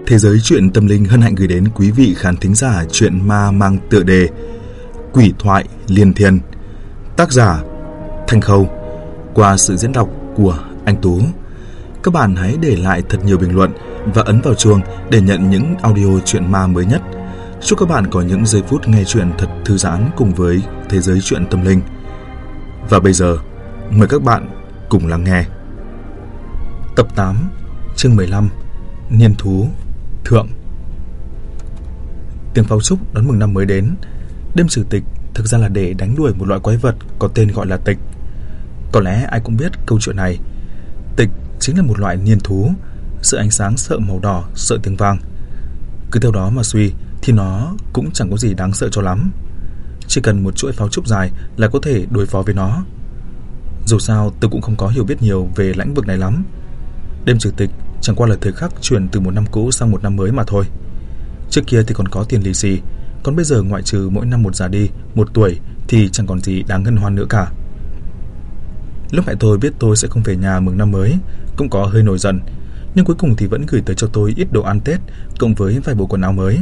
Thế giới truyện tâm linh hân hạnh gửi đến quý vị khán thính giả truyện ma mang tựa đề Quỷ thoại liên thiên, tác giả Thanh Khâu, qua sự diễn đọc của anh Tú. Các bạn hãy để lại thật nhiều bình luận và ấn vào chuông để nhận những audio truyện ma mới nhất. Chúc các bạn có những giây phút nghe truyện thật thư giãn cùng với thế giới truyện tâm linh. Và bây giờ, mời các bạn cùng lắng nghe. Tập 8, chương 15, Niên thú thượng. Tiếng pháo trúc đón mừng năm mới đến. Đêm trừ tịch thực ra là để đánh đuổi một loại quái vật có tên gọi là tịch. Có lẽ ai cũng biết câu chuyện này. Tịch chính là một loại niên thú, sợ ánh sáng, sợ màu đỏ, sợ tiếng vang. Cứ theo đó mà suy thì nó cũng chẳng có gì đáng sợ cho lắm. Chỉ cần một chuỗi pháo trúc dài là có thể đối phó với nó. Dù sao tôi cũng không có hiểu biết nhiều về lĩnh vực này lắm. Đêm trừ tịch chẳng qua là thời khắc chuyển từ một năm cũ sang một năm mới mà thôi. Trước kia thì còn có tiền lì xì, còn bây giờ ngoại trừ mỗi năm một già đi, một tuổi thì chẳng còn gì đáng hân hoan nữa cả. Lúc mẹ tôi biết tôi sẽ không về nhà mừng năm mới cũng có hơi nổi giận, nhưng cuối cùng thì vẫn gửi tới cho tôi ít đồ ăn Tết cộng với vài bộ quần áo mới.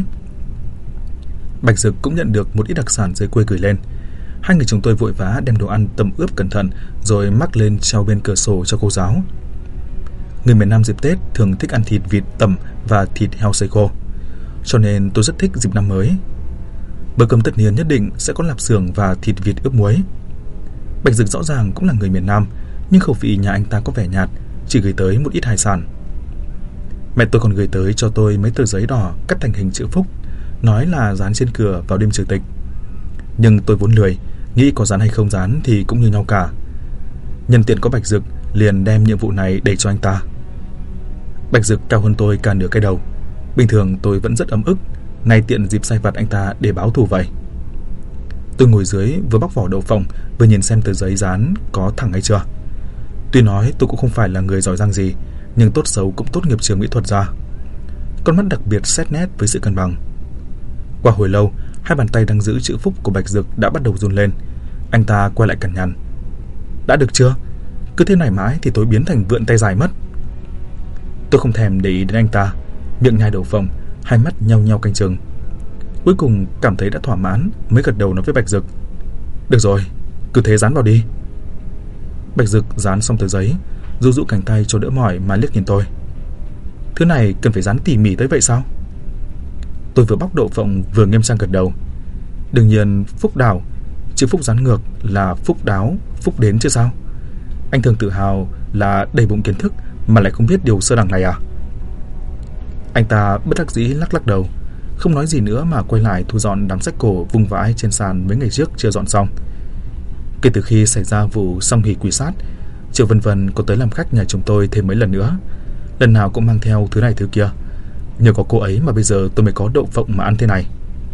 Bạch Dực cũng nhận được một ít đặc sản dưới quê gửi lên. Hai người chúng tôi vội vã đem đồ ăn tẩm ướp cẩn thận rồi mắc lên treo bên cửa sổ cho cô giáo. Người miền Nam dịp Tết thường thích ăn thịt vịt tẩm và thịt heo xay khô, cho nên tôi rất thích dịp năm mới. Bữa cơm tất niên nhất định sẽ có lạp xưởng và thịt vịt ướp muối. Bạch Dực rõ ràng cũng là người miền Nam, nhưng khẩu vị nhà anh ta có vẻ nhạt, chỉ gửi tới một ít hải sản. Mẹ tôi còn gửi tới cho tôi mấy tờ giấy đỏ cắt thành hình chữ phúc, nói là dán trên cửa vào đêm trừ tịch. Nhưng tôi vốn lười, nghĩ có dán hay không dán thì cũng như nhau cả. Nhân tiện có Bạch Dực liền đem nhiệm vụ này đẩy cho anh ta. Bạch Dực cao hơn tôi cả nửa cái đầu. Bình thường tôi vẫn rất ấm ức, nay tiện dịp sai vặt anh ta để báo thù vậy. Tôi ngồi dưới vừa bóc vỏ đậu phộng vừa nhìn xem tờ giấy dán có thẳng hay chưa. Tuy nói tôi cũng không phải là người giỏi giang gì, nhưng tốt xấu cũng tốt nghiệp trường mỹ thuật ra. Con mắt đặc biệt xét nét với sự cân bằng. Qua hồi lâu, hai bàn tay đang giữ chữ phúc của Bạch Dực đã bắt đầu run lên. Anh ta quay lại cằn nhằn: đã được chưa? Cứ thế này mãi thì tôi biến thành vượn tay dài mất. Tôi không thèm để ý đến anh ta, miệng nhai đậu phộng, hai mắt nhao nhao canh chừng. Cuối cùng cảm thấy đã thỏa mãn mới gật đầu nói với Bạch Dực: được rồi, cứ thế dán vào đi. Bạch Dực dán xong tờ giấy, dụ dụ cánh tay cho đỡ mỏi mà liếc nhìn tôi: thứ này cần phải dán tỉ mỉ tới vậy sao? Tôi vừa bóc đậu phộng vừa nghiêm trang gật đầu. Đương nhiên phúc đảo, chữ phúc dán ngược là phúc đáo, phúc đến chứ sao. Anh thường tự hào là đầy bụng kiến thức mà lại không biết điều sơ đẳng này à? Anh ta bất đắc dĩ lắc lắc đầu, không nói gì nữa mà quay lại thu dọn đám sách cổ vung vãi trên sàn mấy ngày trước chưa dọn xong. Kể từ khi xảy ra vụ song hỷ quỷ sát, Triệu Vân Vân có tới làm khách nhà chúng tôi thêm mấy lần nữa, lần nào cũng mang theo thứ này thứ kia. Nhờ có cô ấy mà bây giờ tôi mới có đậu phộng mà ăn thế này.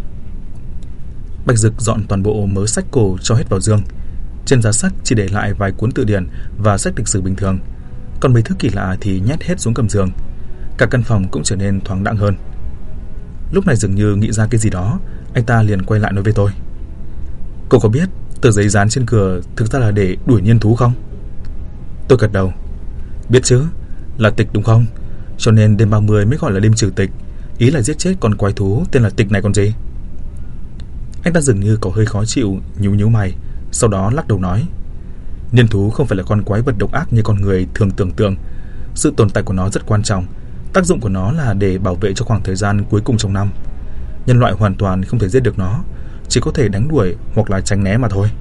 Bạch Dực dọn toàn bộ mớ sách cổ cho hết vào giường. Trên giá sách chỉ để lại vài cuốn tự điển và sách lịch sử bình thường, còn mấy thứ kỳ lạ thì nhét hết xuống gầm giường. Cả căn phòng cũng trở nên thoáng đãng hơn. Lúc này dường như nghĩ ra cái gì đó, anh ta liền quay lại nói với tôi: cô có biết tờ giấy dán trên cửa thực ra là để đuổi niên thú không? Tôi gật đầu: biết chứ, là tịch đúng không? Cho nên đêm 30 mới gọi là đêm trừ tịch, ý là giết chết con quái thú tên là tịch này còn gì. Anh ta dường như có hơi khó chịu, nhíu nhíu mày, sau đó lắc đầu nói: niên thú không phải là con quái vật độc ác như con người thường tưởng tượng. Sự tồn tại của nó rất quan trọng. Tác dụng của nó là để bảo vệ cho khoảng thời gian cuối cùng trong năm. Nhân loại hoàn toàn không thể giết được nó, chỉ có thể đánh đuổi hoặc là tránh né mà thôi.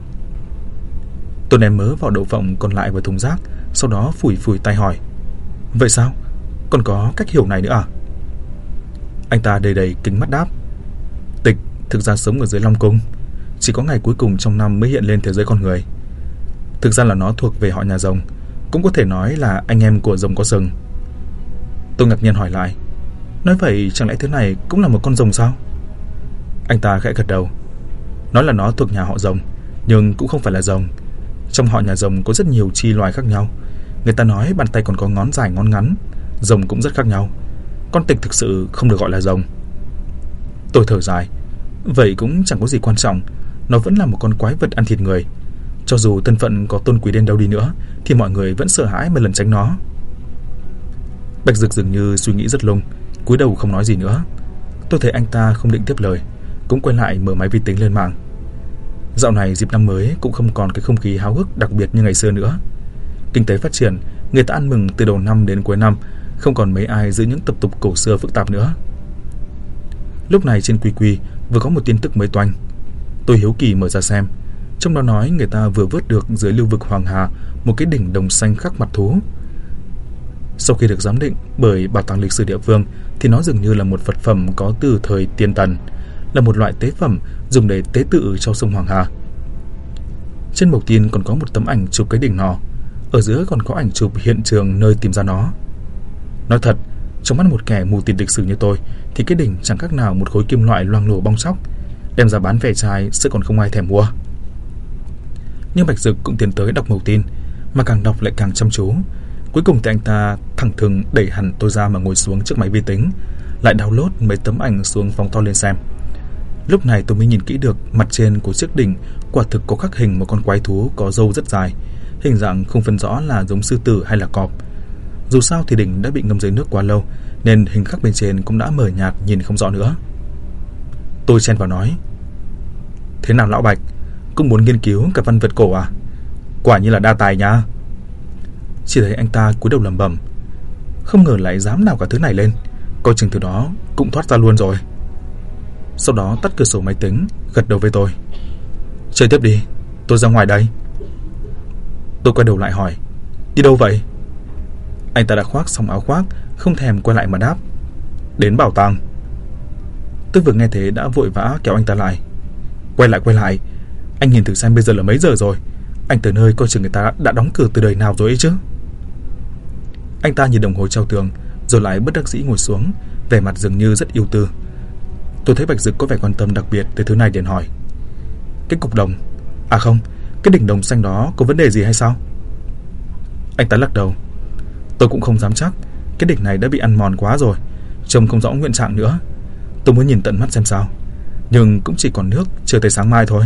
Tôi ném mớ vào đậu phộng còn lại vào thùng rác, sau đó phủi phủi tay hỏi: vậy sao? Còn có cách hiểu này nữa à? Anh ta đầy đầy kính mắt đáp: tịch thực ra sống ở dưới Long Cung, chỉ có ngày cuối cùng trong năm mới hiện lên thế giới con người. Thực ra là nó thuộc về họ nhà rồng, cũng có thể nói là anh em của rồng có sừng. Tôi ngạc nhiên hỏi lại: nói vậy chẳng lẽ thứ này cũng là một con rồng sao? Anh ta khẽ gật đầu, nói là nó thuộc nhà họ rồng, nhưng cũng không phải là rồng. Trong họ nhà rồng có rất nhiều chi loài khác nhau. Người ta nói bàn tay còn có ngón dài ngón ngắn. Rồng cũng rất khác nhau. Con tịch thực sự không được gọi là rồng. Tôi thở dài: vậy cũng chẳng có gì quan trọng, nó vẫn là một con quái vật ăn thịt người. Cho dù thân phận có tôn quý đến đâu đi nữa thì mọi người vẫn sợ hãi mà lẩn tránh nó. Bạch Dực dường như suy nghĩ rất lung, Cúi đầu không nói gì nữa. Tôi thấy anh ta không định tiếp lời, cũng quay lại mở máy vi tính lên mạng. Dạo này dịp năm mới cũng không còn cái không khí háo hức đặc biệt như ngày xưa nữa. Kinh tế phát triển, người ta ăn mừng từ đầu năm đến cuối năm, không còn mấy ai giữ những tập tục cổ xưa phức tạp nữa. Lúc này trên QQ vừa có một tin tức mới toanh. Tôi hiếu kỳ mở ra xem. Trong đó nói người ta vừa vớt được dưới lưu vực Hoàng Hà một cái đỉnh đồng xanh khắc mặt thú. Sau khi được giám định bởi Bảo tàng lịch sử địa phương thì nó dường như là một vật phẩm có từ thời Tiền Tần, là một loại tế phẩm dùng để tế tự cho sông Hoàng Hà. Trên mộc tin còn có một tấm ảnh chụp cái đỉnh nọ, ở giữa còn có ảnh chụp hiện trường nơi tìm ra nó. Nói thật, trong mắt một kẻ mù tịt lịch sử như tôi thì cái đỉnh chẳng khác nào một khối kim loại loang lổ bong tróc, đem ra bán vẻ chai sẽ còn không ai thèm mua. Nhưng Bạch Dực cũng tiến tới đọc mẩu tin, mà càng đọc lại càng chăm chú. Cuối cùng thì anh ta thẳng thừng đẩy hẳn tôi ra mà ngồi xuống trước máy vi tính, lại download mấy tấm ảnh xuống phóng to lên xem. Lúc này tôi mới nhìn kỹ được mặt trên của chiếc đỉnh quả thực có khắc hình một con quái thú có râu rất dài, hình dạng không phân rõ là giống sư tử hay là cọp. Dù sao thì đỉnh đã bị ngâm dưới nước quá lâu, nên hình khắc bên trên cũng đã mờ nhạt, nhìn không rõ nữa. Tôi chen vào nói: "Thế nào lão Bạch, cũng muốn nghiên cứu cả văn vật cổ à? Quả như là đa tài nha." Chỉ thấy anh ta cúi đầu lẩm bẩm: "Không ngờ lại dám nào cả thứ này lên, coi chừng từ đó cũng thoát ra luôn rồi." Sau đó tắt cửa sổ máy tính, gật đầu với tôi: "Chơi tiếp đi, tôi ra ngoài đây." Tôi quay đầu lại hỏi: "Đi đâu vậy?" Anh ta đã khoác xong áo khoác, không thèm quay lại mà đáp: "Đến bảo tàng." Tôi vừa nghe thế đã vội vã kéo anh ta lại: Quay lại, anh nhìn thử xem bây giờ là mấy giờ rồi. Anh tới nơi coi chừng người ta đã đóng cửa từ đời nào rồi ấy chứ." Anh ta nhìn đồng hồ treo tường, rồi lại bất đắc dĩ ngồi xuống, vẻ mặt dường như rất ưu tư. Tôi thấy Bạch Dực có vẻ quan tâm đặc biệt tới thứ này liền hỏi: "Cái cục đồng, à không, cái đỉnh đồng xanh đó có vấn đề gì hay sao?" Anh ta lắc đầu: "Tôi cũng không dám chắc, cái đỉnh này đã bị ăn mòn quá rồi, trông không rõ nguyên trạng nữa. Tôi muốn nhìn tận mắt xem sao, nhưng cũng chỉ còn nước chờ tới sáng mai thôi."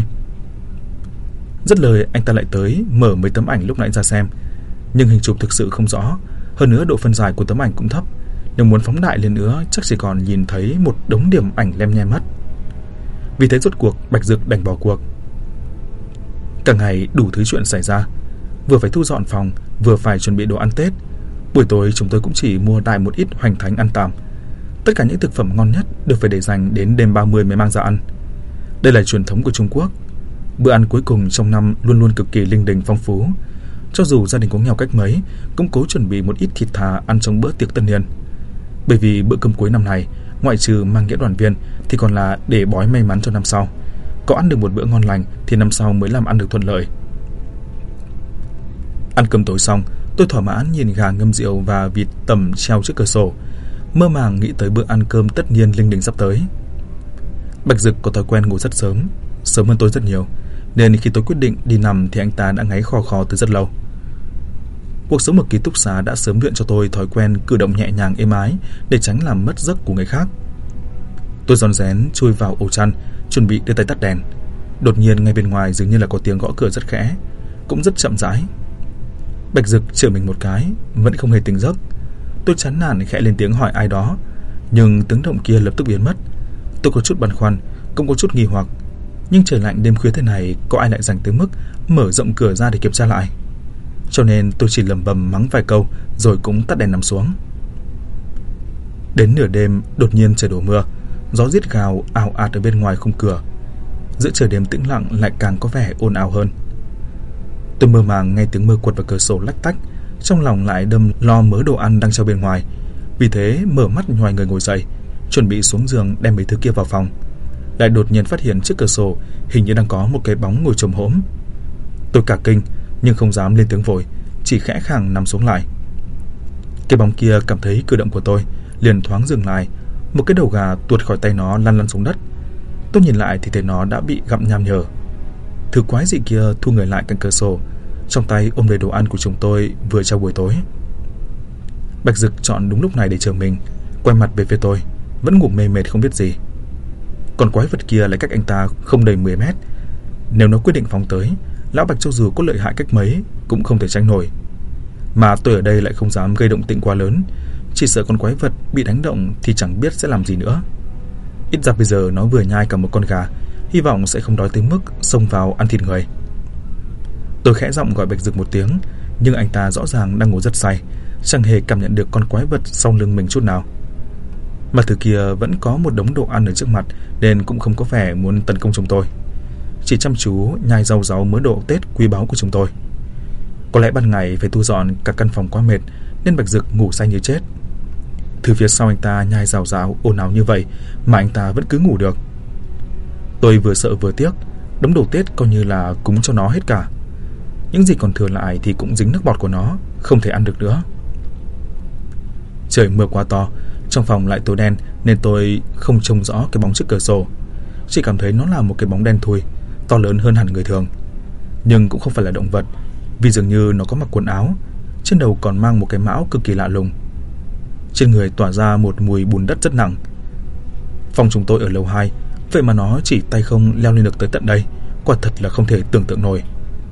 Dứt lời anh ta lại tới mở mấy tấm ảnh lúc nãy ra xem, nhưng hình chụp thực sự không rõ, hơn nữa độ phân giải của tấm ảnh cũng thấp. Nếu muốn phóng đại lên nữa chắc chỉ còn nhìn thấy một đống điểm ảnh lem nhem mất. Vì thế rốt cuộc Bạch Dực đành bỏ cuộc. Cả ngày đủ thứ chuyện xảy ra, vừa phải thu dọn phòng, vừa phải chuẩn bị đồ ăn Tết. Buổi tối chúng tôi cũng chỉ mua đại một ít hoành thánh ăn tạm. Tất cả những thực phẩm ngon nhất đều phải để dành đến đêm 30 mới mang ra ăn. Đây là truyền thống của Trung Quốc. Bữa ăn cuối cùng trong năm luôn luôn cực kỳ linh đình phong phú. Cho dù gia đình có nghèo cách mấy, cũng cố chuẩn bị một ít thịt thà ăn trong bữa tiệc tân niên. Bởi vì bữa cơm cuối năm này, ngoại trừ mang nghĩa đoàn viên thì còn là để bói may mắn cho năm sau. Có ăn được một bữa ngon lành thì năm sau mới làm ăn được thuận lợi. Ăn cơm tối xong, tôi thỏa mãn nhìn gà ngâm rượu và vịt tẩm treo trước cửa sổ, mơ màng nghĩ tới bữa ăn cơm tất niên linh đình sắp tới. Bạch Dực có thói quen ngủ rất sớm hơn tôi rất nhiều, nên khi tôi quyết định đi nằm thì anh ta đã ngáy khò khò từ rất lâu. Cuộc sống ở ký túc xá đã sớm luyện cho tôi thói quen cử động nhẹ nhàng êm ái để tránh làm mất giấc của người khác. Tôi rón rén chui vào ổ chăn, chuẩn bị đưa tay tắt đèn. Đột nhiên ngay bên ngoài dường như là có tiếng gõ cửa rất khẽ, cũng rất chậm rãi. Bạch Dực chở mình một cái, vẫn không hề tỉnh giấc. Tôi chán nản khẽ lên tiếng hỏi ai đó, nhưng tiếng động kia lập tức biến mất. Tôi có chút băn khoăn, cũng có chút nghi hoặc, nhưng trời lạnh đêm khuya thế này có ai lại dành tới mức mở rộng cửa ra để kiểm tra lại. Cho nên tôi chỉ lẩm bẩm mắng vài câu rồi cũng tắt đèn nằm xuống. Đến nửa đêm đột nhiên trời đổ mưa, gió rít gào ào ạt ở bên ngoài khung cửa. Giữa trời đêm tĩnh lặng lại càng có vẻ ồn ào hơn. Tôi mơ màng nghe tiếng mưa quật vào cửa sổ lách tách, trong lòng lại đâm lo mớ đồ ăn đang treo bên ngoài. Vì thế mở mắt nhoài người ngồi dậy, chuẩn bị xuống giường đem mấy thứ kia vào phòng. Lại đột nhiên phát hiện trước cửa sổ hình như đang có một cái bóng ngồi chồm hổm. Tôi cả kinh nhưng không dám lên tiếng vội, chỉ khẽ khàng nằm xuống lại. Cái bóng kia cảm thấy cử động của tôi, liền thoáng dừng lại. Một cái đầu gà tuột khỏi tay nó lăn xuống đất. Tôi nhìn lại thì thấy nó đã bị gặm nham nhở. Thứ quái dị kia thu người lại cạnh cửa sổ, trong tay ôm đầy đồ ăn của chúng tôi vừa trao buổi tối. Bạch Dực chọn đúng lúc này để chờ mình, quay mặt về phía tôi, vẫn ngủ mê mệt không biết gì. Còn quái vật kia lại cách anh ta không đầy 10 mét. Nếu nó quyết định phóng tới, lão Bạch cho dù có lợi hại cách mấy cũng không thể tránh nổi. Mà tôi ở đây lại không dám gây động tĩnh quá lớn, Chỉ sợ con quái vật bị đánh động thì chẳng biết sẽ làm gì nữa. Ít ra bây giờ nó vừa nhai cả một con gà, hy vọng sẽ không đói tới mức xông vào ăn thịt người. Tôi khẽ giọng gọi Bạch Dực một tiếng, nhưng anh ta rõ ràng đang ngủ rất say, chẳng hề cảm nhận được con quái vật sau lưng mình chút nào. Mà thứ kia vẫn có một đống đồ ăn ở trước mặt, nên cũng không có vẻ muốn tấn công chúng tôi, chỉ chăm chú nhai rau ráu mớ đồ Tết quý báu của chúng tôi. Có lẽ ban ngày phải thu dọn cả căn phòng quá mệt, nên Bạch Dực ngủ say như chết. Từ phía sau anh ta nhai rào rào ồn ào như vậy mà anh ta vẫn cứ ngủ được. Tôi vừa sợ vừa tiếc, đống đồ Tết coi như là cúng cho nó hết cả. Những gì còn thừa lại thì cũng dính nước bọt của nó, không thể ăn được nữa. Trời mưa quá to, trong phòng lại tối đen nên tôi không trông rõ cái bóng trước cửa sổ. Chỉ cảm thấy nó là một cái bóng đen thui, to lớn hơn hẳn người thường. Nhưng cũng không phải là động vật, vì dường như nó có mặc quần áo, trên đầu còn mang một cái mão cực kỳ lạ lùng. Trên người tỏa ra một mùi bùn đất rất nặng. Phòng chúng tôi ở lầu 2, vậy mà nó chỉ tay không leo lên được tới tận đây, quả thật là không thể tưởng tượng nổi.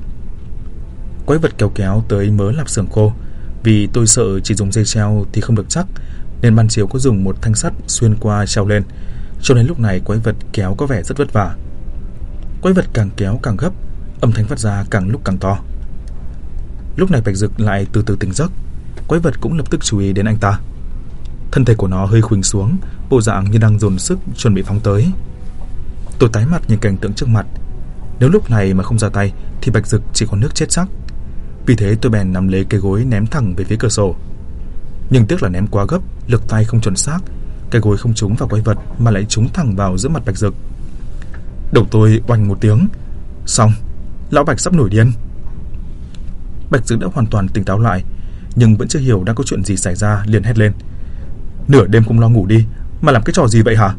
Quái vật kéo kéo tới mớ lạp xưởng khô, vì tôi sợ chỉ dùng dây treo thì không được chắc, nên ban chiều có dùng một thanh sắt xuyên qua treo lên, cho nên lúc này quái vật kéo có vẻ rất vất vả. Quái vật càng kéo càng gấp, âm thanh phát ra càng lúc càng to. Lúc này Bạch Dực lại từ từ tỉnh giấc, quái vật cũng lập tức chú ý đến anh ta. Thân thể của nó hơi khuỳnh xuống, bộ dạng như đang dồn sức chuẩn bị phóng tới. Tôi tái mặt nhìn cảnh tượng trước mặt. Nếu lúc này mà không ra tay thì Bạch Dực chỉ có nước chết chắc. Vì thế tôi bèn nắm lấy cái gối ném thẳng về phía cửa sổ. Nhưng tiếc là ném quá gấp, lực tay không chuẩn xác, cái gối không trúng vào quái vật mà lại trúng thẳng vào giữa mặt Bạch Dực. Đầu tôi oanh một tiếng. Xong, lão Bạch sắp nổi điên. Bạch Dực đã hoàn toàn tỉnh táo lại, nhưng vẫn chưa hiểu đang có chuyện gì xảy ra, liền hét lên: Nửa đêm không lo ngủ đi, mà làm cái trò gì vậy hả?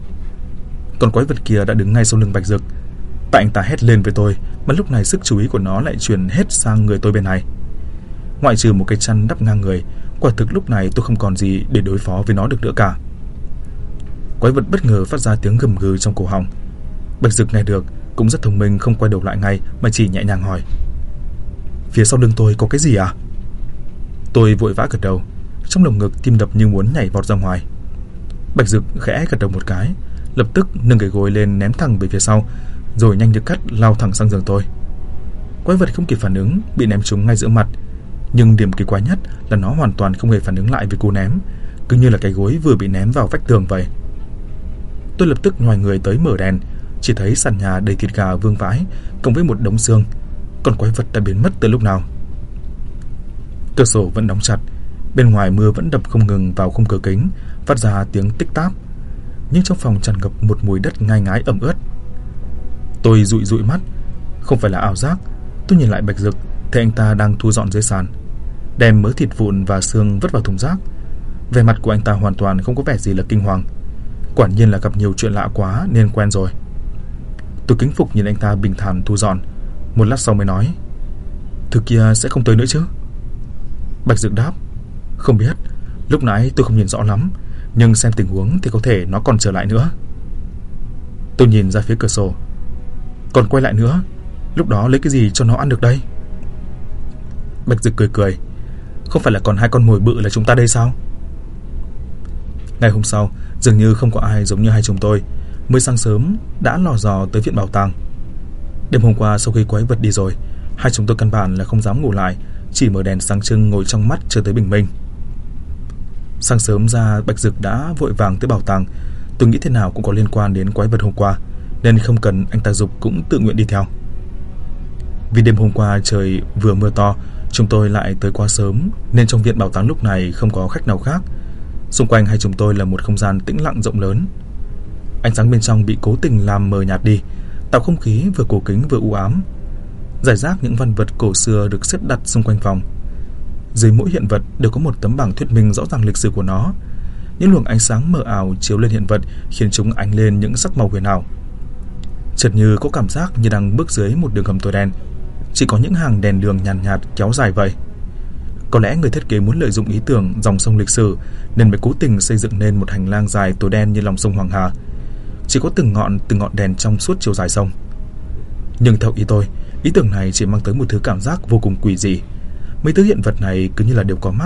Còn quái vật kia đã đứng ngay sau lưng Bạch Dực. Tại anh ta hét lên với tôi, mà lúc này sức chú ý của nó lại chuyển hết sang người tôi bên này. Ngoại trừ một cái chăn đắp ngang người, quả thực lúc này tôi không còn gì để đối phó với nó được nữa cả. Quái vật bất ngờ phát ra tiếng gầm gừ trong cổ họng. Bạch Dực nghe được cũng rất thông minh, không quay đầu lại ngay mà chỉ nhẹ nhàng hỏi: Phía sau lưng tôi có cái gì à? Tôi vội vã gật đầu, trong lồng ngực tim đập như muốn nhảy vọt ra ngoài. Bạch Dực khẽ gật đầu một cái, lập tức nâng cái gối lên ném thẳng về phía sau, rồi nhanh như cắt lao thẳng sang giường tôi. Quái vật không kịp phản ứng, bị ném trúng ngay giữa mặt. Nhưng điểm kỳ quái nhất là nó hoàn toàn không hề phản ứng lại với cú ném, cứ như là cái gối vừa bị ném vào vách tường vậy. Tôi lập tức nhòi người tới mở đèn, chỉ thấy sàn nhà đầy thịt gà vương vãi, cộng với một đống xương. Còn quái vật đã biến mất từ lúc nào? Cửa sổ vẫn đóng chặt, bên ngoài mưa vẫn đập không ngừng vào khung cửa kính, phát ra tiếng tích táp. Nhưng trong phòng tràn ngập một mùi đất ngai ngái ẩm ướt. Tôi dụi dụi mắt, không phải là ảo giác. Tôi nhìn lại Bạch Dực, thấy anh ta đang thu dọn dưới sàn, đem mớ thịt vụn và xương vứt vào thùng rác. Vẻ mặt của anh ta hoàn toàn không có vẻ gì là kinh hoàng. Quả nhiên là gặp nhiều chuyện lạ quá nên quen rồi. Tôi kính phục nhìn anh ta bình thản thu dọn. Một lát sau mới nói: Thứ kia sẽ không tới nữa chứ? Bạch Dực đáp: Không biết, lúc nãy tôi không nhìn rõ lắm, nhưng xem tình huống thì có thể nó còn trở lại nữa. Tôi nhìn ra phía cửa sổ. Còn quay lại nữa, lúc đó lấy cái gì cho nó ăn được đây? Bạch Dực cười cười: Không phải là còn 2 con mồi bự là chúng ta đây sao? Ngày hôm sau, dường như không có ai giống như hai chúng tôi, mới sáng sớm đã lò dò tới viện bảo tàng. Đêm hôm qua sau khi quái vật đi rồi, hai chúng tôi căn bản là không dám ngủ lại, chỉ mở đèn sáng trưng ngồi trong mắt chờ tới bình minh. Sáng sớm ra, Bạch Dực đã vội vàng tới bảo tàng. Tôi nghĩ thế nào cũng có liên quan đến quái vật hôm qua, nên không cần anh ta giục cũng tự nguyện đi theo. Vì đêm hôm qua trời vừa mưa to, chúng tôi lại tới quá sớm, nên trong viện bảo tàng lúc này không có khách nào khác. Xung quanh hai chúng tôi là một không gian tĩnh lặng rộng lớn. Ánh sáng bên trong bị cố tình làm mờ nhạt đi, tạo không khí vừa cổ kính vừa u ám. Rải rác những văn vật cổ xưa được xếp đặt xung quanh phòng. Dưới mỗi hiện vật đều có một tấm bảng thuyết minh rõ ràng lịch sử của nó. Những luồng ánh sáng mờ ảo chiếu lên hiện vật khiến chúng ánh lên những sắc màu huyền ảo. Chợt như có cảm giác như đang bước dưới một đường hầm tối đen, chỉ có những hàng đèn đường nhàn nhạt kéo dài vậy. Có lẽ người thiết kế muốn lợi dụng ý tưởng dòng sông lịch sử nên mới cố tình xây dựng nên một hành lang dài tối đen như lòng sông Hoàng Hà, chỉ có từng ngọn đèn trong suốt chiều dài sông. Nhưng theo ý tôi, ý tưởng này chỉ mang tới một thứ cảm giác vô cùng quỷ dị. Mấy thứ hiện vật này cứ như là đều có mắt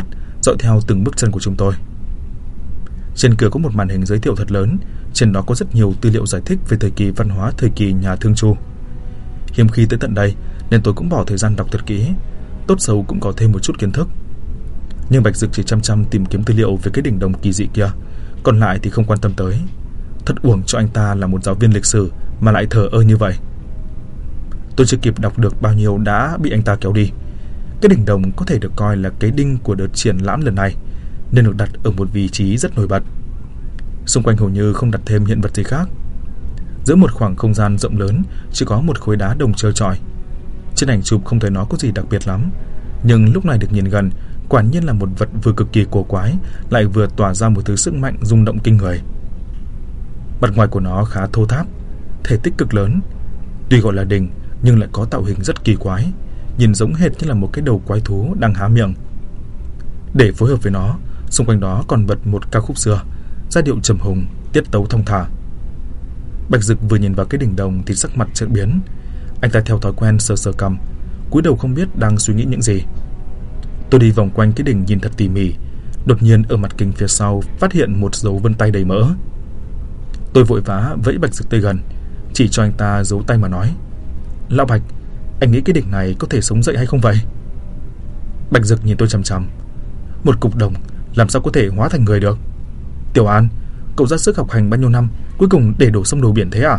dõi theo từng bước chân của chúng tôi. Trên cửa có một màn hình giới thiệu thật lớn, trên đó có rất nhiều tư liệu giải thích về thời kỳ văn hóa thời kỳ nhà Thương Chu. Hiếm khi tới tận đây nên tôi cũng bỏ thời gian đọc thật kỹ, tốt xấu cũng có thêm một chút kiến thức. Nhưng Bạch Dực chỉ chăm chăm tìm kiếm tư liệu về cái đỉnh đồng kỳ dị kia, còn lại thì không quan tâm tới. Thật uổng cho anh ta là một giáo viên lịch sử mà lại thờ ơ như vậy. Tôi chưa kịp đọc được bao nhiêu đã bị anh ta kéo đi. Cái đỉnh đồng có thể được coi là cái đinh của đợt triển lãm lần này, nên được đặt ở một vị trí rất nổi bật. Xung quanh hầu như không đặt thêm hiện vật gì khác. Giữa một khoảng không gian rộng lớn chỉ có một khối đá đồng trơ trọi. Trên ảnh chụp không thấy nó có gì đặc biệt lắm, nhưng lúc này được nhìn gần, quả nhiên là một vật vừa cực kỳ cổ quái, lại vừa tỏa ra một thứ sức mạnh rung động kinh người. Mặt ngoài của nó khá thô tháp, thể tích cực lớn. Tuy gọi là đình nhưng lại có tạo hình rất kỳ quái, nhìn giống hệt như là một cái đầu quái thú đang há miệng. Để phối hợp với nó, xung quanh đó còn bật một ca khúc xưa, giai điệu trầm hùng, tiết tấu thong thả. Bạch Dực vừa nhìn vào cái đỉnh đồng thì sắc mặt chợt biến. Anh ta theo thói quen sờ sờ cằm, cúi đầu không biết đang suy nghĩ những gì. Tôi đi vòng quanh cái đỉnh nhìn thật tỉ mỉ. Đột nhiên ở mặt kính phía sau phát hiện một dấu vân tay đầy mỡ. Tôi vội vã vẫy Bạch Dực tới gần, chỉ cho anh ta giấu tay mà nói: "Lão Bạch, anh nghĩ cái đỉnh này có thể sống dậy hay không vậy?" Bạch Dực nhìn tôi chằm chằm. Một cục đồng làm sao có thể hóa thành người được? "Tiểu An, cậu ra sức học hành bao nhiêu năm, cuối cùng để đổ sông đổ biển thế à?"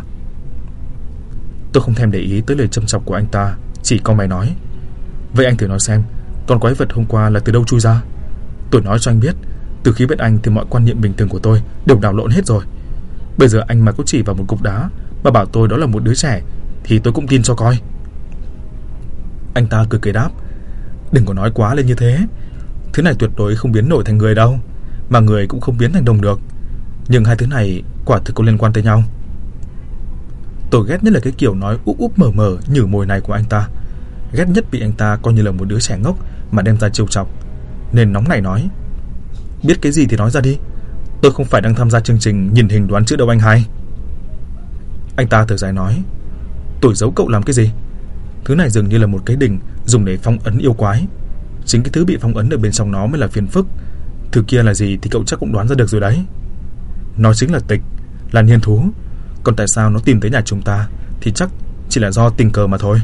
Tôi không thèm để ý tới lời châm chọc của anh ta, chỉ cau mày nói: "Vậy anh thử nói xem, con quái vật hôm qua là từ đâu chui ra? Tôi nói cho anh biết, từ khi biết anh thì mọi quan niệm bình thường của tôi đều đảo lộn hết rồi. Bây giờ anh mà có chỉ vào một cục đá mà bảo tôi đó là một đứa trẻ thì tôi cũng tin cho coi." Anh ta cười đáp: "Đừng có nói quá lên như thế. Thứ này tuyệt đối không biến nổi thành người đâu, mà người cũng không biến thành đồng được. Nhưng hai thứ này quả thực có liên quan tới nhau." Tôi ghét nhất là cái kiểu nói úp úp mở mở nhử mồi này của anh ta. Ghét nhất bị anh ta coi như là một đứa trẻ ngốc mà đem ra trêu chọc, nên nóng nảy nói: "Biết cái gì thì nói ra đi. Tôi không phải đang tham gia chương trình nhìn hình đoán chữ đâu anh hai." Anh ta thở dài nói: "Tôi giấu cậu làm cái gì? Thứ này dường như là một cái đỉnh dùng để phong ấn yêu quái. Chính cái thứ bị phong ấn ở bên trong nó mới là phiền phức. Thứ kia là gì thì cậu chắc cũng đoán ra được rồi đấy. Nó chính là tịch, là niên thú. Còn tại sao nó tìm tới nhà chúng ta thì chắc chỉ là do tình cờ mà thôi."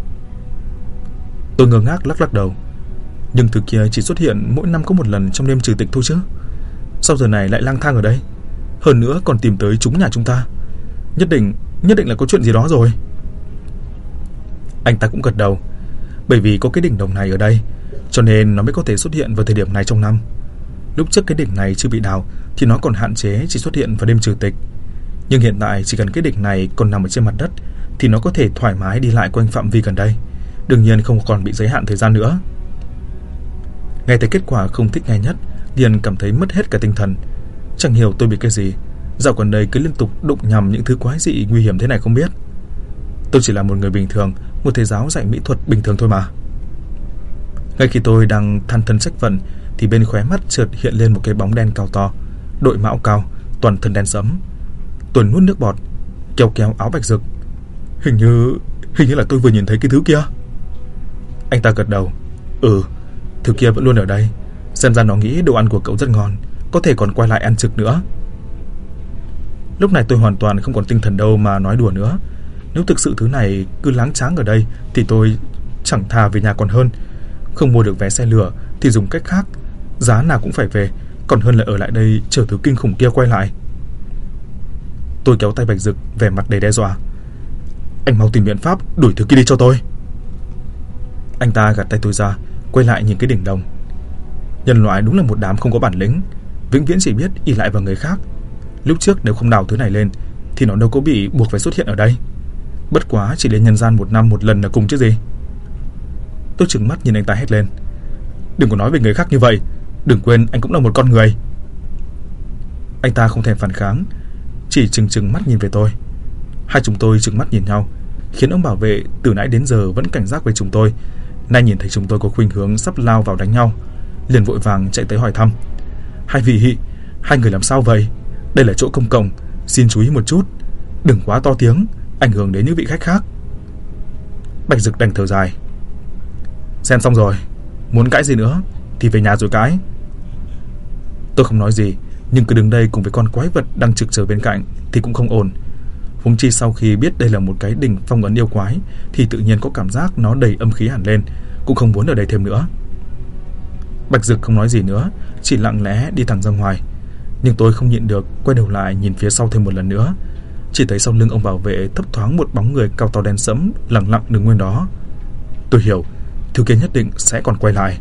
Tôi ngơ ngác lắc đầu. Nhưng thứ kia chỉ xuất hiện mỗi năm có một lần trong đêm trừ tịch thôi chứ. Sao giờ này lại lang thang ở đây? Hơn nữa còn tìm tới chúng nhà chúng ta. Nhất định là có chuyện gì đó rồi. Anh ta cũng gật đầu. Bởi vì có cái đỉnh đồng này ở đây, cho nên nó mới có thể xuất hiện vào thời điểm này trong năm. Lúc trước cái đỉnh này chưa bị đào thì nó còn hạn chế chỉ xuất hiện vào đêm trừ tịch. Nhưng hiện tại chỉ cần cái đỉnh này còn nằm ở trên mặt đất thì nó có thể thoải mái đi lại quanh phạm vi gần đây, đương nhiên không còn bị giới hạn thời gian nữa. Nghe thấy kết quả không thích nghe nhất, liền cảm thấy mất hết cả tinh thần. Chẳng hiểu tôi bị cái gì, dạo gần đây cứ liên tục đụng nhầm những thứ quái dị nguy hiểm thế này không biết. Tôi chỉ là một người bình thường, một thầy giáo dạy mỹ thuật bình thường thôi mà. Ngay khi tôi đang than thân trách phận thì bên khóe mắt chợt hiện lên một cái bóng đen cao to, đội mão cao, toàn thân đen sẫm. Tôi nuốt nước bọt, kéo áo Bạch Dực. Hình như là tôi vừa nhìn thấy cái thứ kia." Anh ta gật đầu. Thứ kia vẫn luôn ở đây. Xem ra nó nghĩ đồ ăn của cậu rất ngon, có thể còn quay lại ăn trực nữa." Lúc này tôi hoàn toàn không còn tinh thần đâu mà nói đùa nữa. Nếu thực sự thứ này cứ láng cháng ở đây thì tôi chẳng thà về nhà còn hơn. Không mua được vé xe lửa thì dùng cách khác, giá nào cũng phải về, còn hơn là ở lại đây chờ thứ kinh khủng kia quay lại. Tôi kéo tay Bạch Dực, vẻ mặt đầy đe dọa: "Anh mau tìm biện pháp đuổi thứ kia đi cho tôi." Anh ta gạt tay tôi ra, quay lại nhìn cái đỉnh đồng. Nhân loại đúng là một đám không có bản lĩnh, vĩnh viễn chỉ biết ỷ lại vào người khác. Lúc trước nếu không đào thứ này lên thì nó đâu có bị buộc phải xuất hiện ở đây. Bất quá chỉ đến nhân gian một năm một lần là cùng chứ gì. Tôi trừng mắt nhìn anh ta hét lên: "Đừng có nói về người khác như vậy, đừng quên anh cũng là một con người." Anh ta không thèm phản kháng, chỉ trừng mắt nhìn về tôi. Hai chúng tôi trừng mắt nhìn nhau, khiến ông bảo vệ từ nãy đến giờ vẫn cảnh giác với chúng tôi, nay nhìn thấy chúng tôi có khuynh hướng sắp lao vào đánh nhau, liền vội vàng chạy tới hỏi thăm: "Hai vị, hai người làm sao vậy? Đây là chỗ công cộng, xin chú ý một chút, đừng quá to tiếng, ảnh hưởng đến những vị khách khác." Bạch Dực đành thở dài: "Xem xong rồi, muốn cãi gì nữa thì về nhà rồi cãi, Tôi không nói gì, nhưng cứ đứng đây cùng với con quái vật đang trực chờ bên cạnh thì cũng không ổn. Huống chi sau khi biết đây là một cái đỉnh phong ấn yêu quái thì tự nhiên có cảm giác nó đầy âm khí hẳn lên, cũng không muốn ở đây thêm nữa. Bạch Dực không nói gì nữa, chỉ lặng lẽ đi thẳng ra ngoài. Nhưng tôi không nhịn được quay đầu lại nhìn phía sau thêm một lần nữa. Chỉ thấy sau lưng ông bảo vệ thấp thoáng một bóng người cao to đen sẫm lặng lặng đứng nguyên đó. Tôi hiểu, thứ kia nhất định sẽ còn quay lại.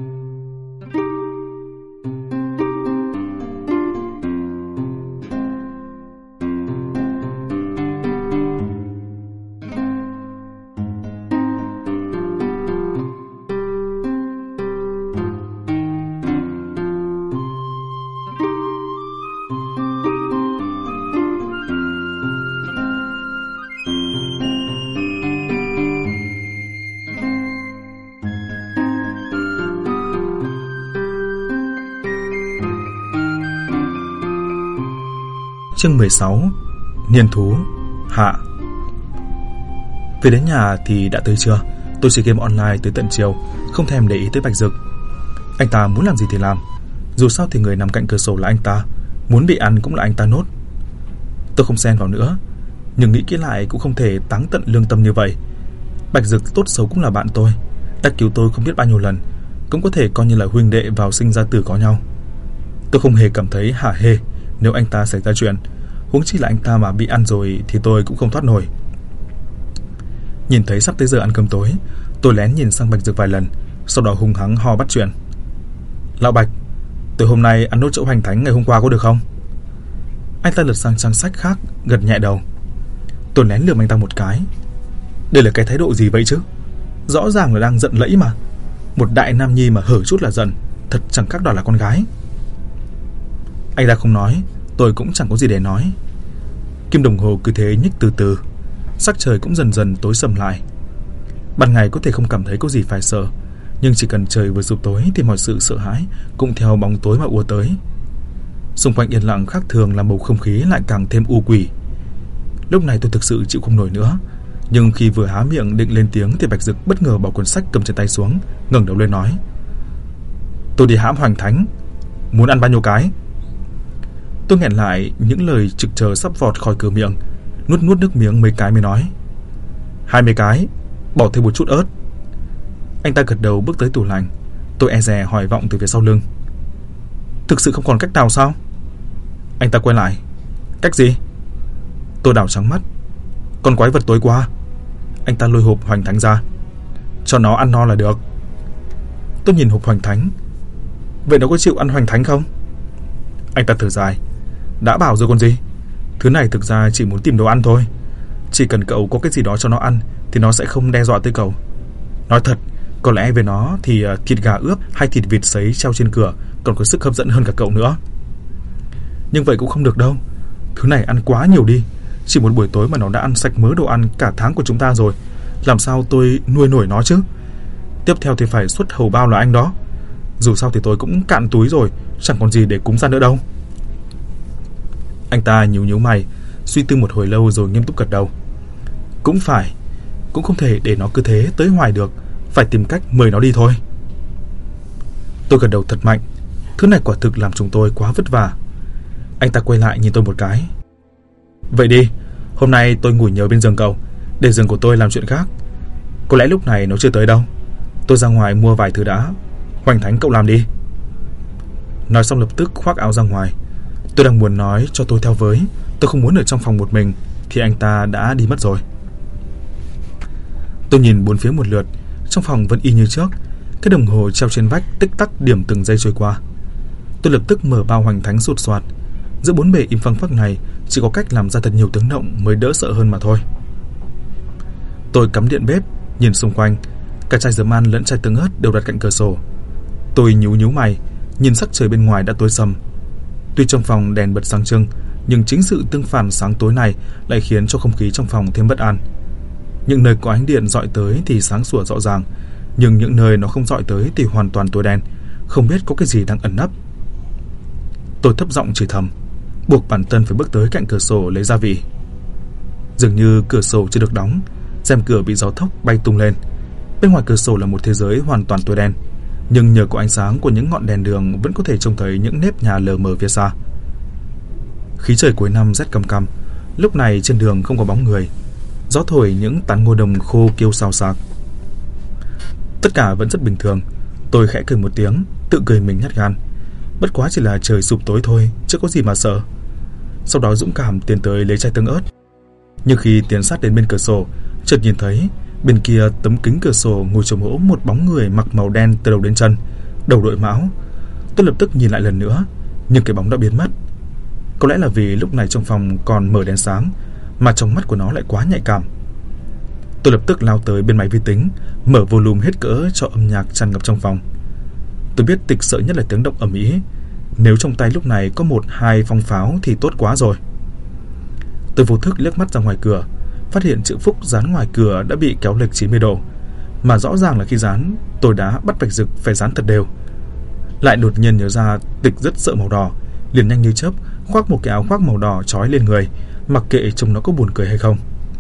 Chương 16: Niên thú hạ. Về đến nhà thì đã tới trưa. Tôi chơi game online tới tận chiều, không thèm để ý tới Bạch Dực. Anh ta muốn làm gì thì làm, dù sao thì người nằm cạnh cửa sổ là anh ta, muốn bị ăn cũng là anh ta nốt. Tôi không xen vào nữa, nhưng nghĩ kỹ lại cũng không thể táng tận lương tâm như vậy. Bạch Dực tốt xấu cũng là bạn tôi, đã cứu tôi không biết bao nhiêu lần, cũng có thể coi như là huynh đệ vào sinh ra tử có nhau. Tôi không hề cảm thấy hả hê nếu anh ta xảy ra chuyện, huống chi là anh ta mà bị ăn rồi thì tôi cũng không thoát nổi. Nhìn thấy sắp tới giờ ăn cơm tối, tôi lén nhìn sang Bạch Dực vài lần, sau đó hung hăng ho bắt chuyện. Lão Bạch, tối hôm nay ăn nốt chỗ hoành thánh ngày hôm qua có được không? Anh ta lật sang trang sách khác, gật nhẹ đầu. Tôi lén lườm anh ta một cái. Đây là cái thái độ gì vậy chứ? Rõ ràng là đang giận lẫy mà. Một đại nam nhi mà hở chút là giận, thật chẳng khác nào là con gái. Anh ta không nói, tôi cũng chẳng có gì để nói. Kim đồng hồ cứ thế nhích từ từ, sắc trời cũng dần dần tối sầm lại. Ban ngày có thể không cảm thấy có gì phải sợ, nhưng chỉ cần trời vừa sụp tối thì mọi sự sợ hãi cũng theo bóng tối mà ùa tới. Xung quanh yên lặng khác thường làm bầu không khí lại càng thêm u quỷ. Lúc này tôi thực sự chịu không nổi nữa, nhưng khi vừa há miệng định lên tiếng thì Bạch Dực bất ngờ bỏ cuốn sách cầm trên tay xuống, ngẩng đầu lên nói: Tôi đi hãm hoành thánh, muốn ăn bao nhiêu cái? Tôi nghẹn lại những lời trực chờ sắp vọt khỏi cửa miệng, nuốt nước miếng mấy cái mới nói: 20 cái, bỏ thêm một chút ớt. Anh ta gật đầu bước tới tủ lạnh. Tôi e dè hỏi vọng từ phía sau lưng: Thực sự không còn cách nào sao? Anh ta quay lại: Cách gì? Tôi đảo trắng mắt. Con quái vật tối qua. Anh ta lôi hộp hoành thánh ra. Cho nó ăn no là được. Tôi nhìn hộp hoành thánh. Vậy nó có chịu ăn hoành thánh không? Anh ta thở dài. Đã bảo rồi còn gì. Thứ này thực ra chỉ muốn tìm đồ ăn thôi. Chỉ cần cậu có cái gì đó cho nó ăn thì nó sẽ không đe dọa tới cậu. Nói thật, có lẽ về nó thì thịt gà ướp hay thịt vịt sấy treo trên cửa còn có sức hấp dẫn hơn cả cậu nữa. Nhưng vậy cũng không được đâu. Thứ này ăn quá nhiều đi. Chỉ một buổi tối mà nó đã ăn sạch mớ đồ ăn cả tháng của chúng ta rồi. Làm sao tôi nuôi nổi nó chứ? Tiếp theo thì phải xuất hầu bao là anh đó. Dù sao thì tôi cũng cạn túi rồi, chẳng còn gì để cúng ra nữa đâu. Anh ta nhíu mày, suy tư một hồi lâu rồi nghiêm túc gật đầu. Cũng phải, cũng không thể để nó cứ thế tới hoài được, phải tìm cách mời nó đi thôi. Tôi gật đầu thật mạnh. Thứ này quả thực làm chúng tôi quá vất vả. Anh ta quay lại nhìn tôi một cái. Vậy đi, hôm nay tôi ngủ nhờ bên giường cậu, để giường của tôi làm chuyện khác. Có lẽ lúc này nó chưa tới đâu. Tôi ra ngoài mua vài thứ đã. Hoành thánh cậu làm đi. Nói xong lập tức khoác áo ra ngoài. Tôi đang muốn nói cho tôi theo với, tôi không muốn ở trong phòng một mình, thì anh ta đã đi mất rồi. Tôi nhìn bốn phía một lượt. Trong phòng vẫn y như trước. Cái đồng hồ treo trên vách tích tắc điểm từng giây trôi qua. Tôi lập tức mở bao hoành thánh sụt soạt. Giữa bốn bề im phăng phắc này, chỉ có cách làm ra thật nhiều tiếng động mới đỡ sợ hơn mà thôi. Tôi cắm điện bếp, nhìn xung quanh. Cả chai dấm ăn lẫn chai tương ớt đều đặt cạnh cửa sổ. Tôi nhíu mày, nhìn sắc trời bên ngoài đã tối sầm. Tuy trong phòng đèn bật sáng trưng, nhưng chính sự tương phản sáng tối này lại khiến cho không khí trong phòng thêm bất an. Những nơi có ánh điện dọi tới thì sáng sủa rõ ràng, nhưng những nơi nó không dọi tới thì hoàn toàn tối đen, không biết có cái gì đang ẩn nấp. Tôi thấp giọng chửi thầm, buộc bản thân phải bước tới cạnh cửa sổ lấy gia vị. Dường như cửa sổ chưa được đóng, rèm cửa bị gió thốc bay tung lên. Bên ngoài cửa sổ là một thế giới hoàn toàn tối đen. nhưng nhờ có ánh sáng của những ngọn đèn đường vẫn có thể trông thấy những nếp nhà lờ mờ phía xa. Khí trời cuối năm rét căm căm, lúc này trên đường không có bóng người, gió thổi những tán ngô đồng khô kêu xào xạc. Tất cả vẫn rất bình thường. Tôi khẽ cười một tiếng, tự cười mình nhát gan. Bất quá chỉ là trời sụp tối thôi, chứ có gì mà sợ. Sau đó dũng cảm tiến tới lấy chai tương ớt. Nhưng khi tiến sát đến bên cửa sổ, chợt nhìn thấy bên kia tấm kính cửa sổ ngồi trồm hổm một bóng người mặc màu đen từ đầu đến chân, đầu đội mão. Tôi lập tức nhìn lại lần nữa, nhưng cái bóng đã biến mất. Có lẽ là vì lúc này trong phòng còn mở đèn sáng, mà trong mắt của nó lại quá nhạy cảm. Tôi lập tức lao tới bên máy vi tính, mở volume hết cỡ cho âm nhạc tràn ngập trong phòng. Tôi biết Tịch sợ nhất là tiếng động ầm ĩ. Nếu trong tay lúc này có 1-2 phong pháo thì tốt quá rồi. Tôi vô thức liếc mắt ra ngoài cửa, phát hiện chữ Phúc dán ngoài cửa đã bị kéo lệch 90 độ. Mà rõ ràng là khi dán, tôi đã bắt Bạch Dực phải dán thật đều. Lại đột nhiên nhớ ra Tịch rất sợ màu đỏ, liền nhanh như chớp khoác một cái áo khoác màu đỏ trói lên người, mặc kệ trông nó có buồn cười hay không.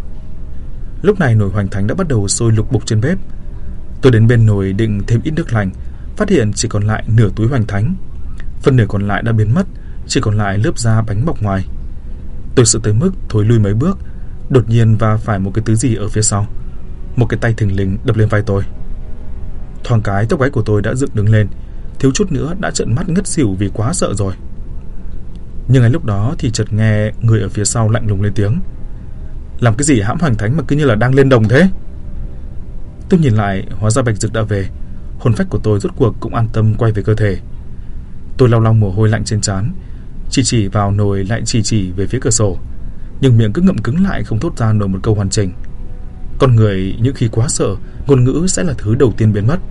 Lúc này nồi hoành thánh đã bắt đầu sôi lục bục trên bếp. Tôi đến bên nồi định thêm ít nước lạnh, phát hiện chỉ còn lại nửa túi hoành thánh. Phần nửa còn lại đã biến mất, chỉ còn lại lớp da bánh bọc ngoài. Tôi sợ tới mức thối lui mấy bước, đột nhiên va phải một cái thứ gì ở phía sau. Một cái tay thình lình đập lên vai tôi. Thoáng cái tóc gáy của tôi đã dựng đứng lên, thiếu chút nữa đã trợn mắt ngất xỉu vì quá sợ rồi. Nhưng ngay lúc đó thì chợt nghe người ở phía sau lạnh lùng lên tiếng: "Làm cái gì hãm hoành thánh mà cứ như là đang lên đồng thế?" Tôi nhìn lại, hóa ra Bạch Dực đã về. Hồn phách của tôi rốt cuộc cũng an tâm quay về cơ thể. Tôi lau lau mồ hôi lạnh trên trán, chỉ vào nồi lại chỉ về phía cửa sổ, nhưng miệng cứ ngậm cứng lại không thốt ra nổi một câu hoàn chỉnh. Con người những khi quá sợ, ngôn ngữ sẽ là thứ đầu tiên biến mất.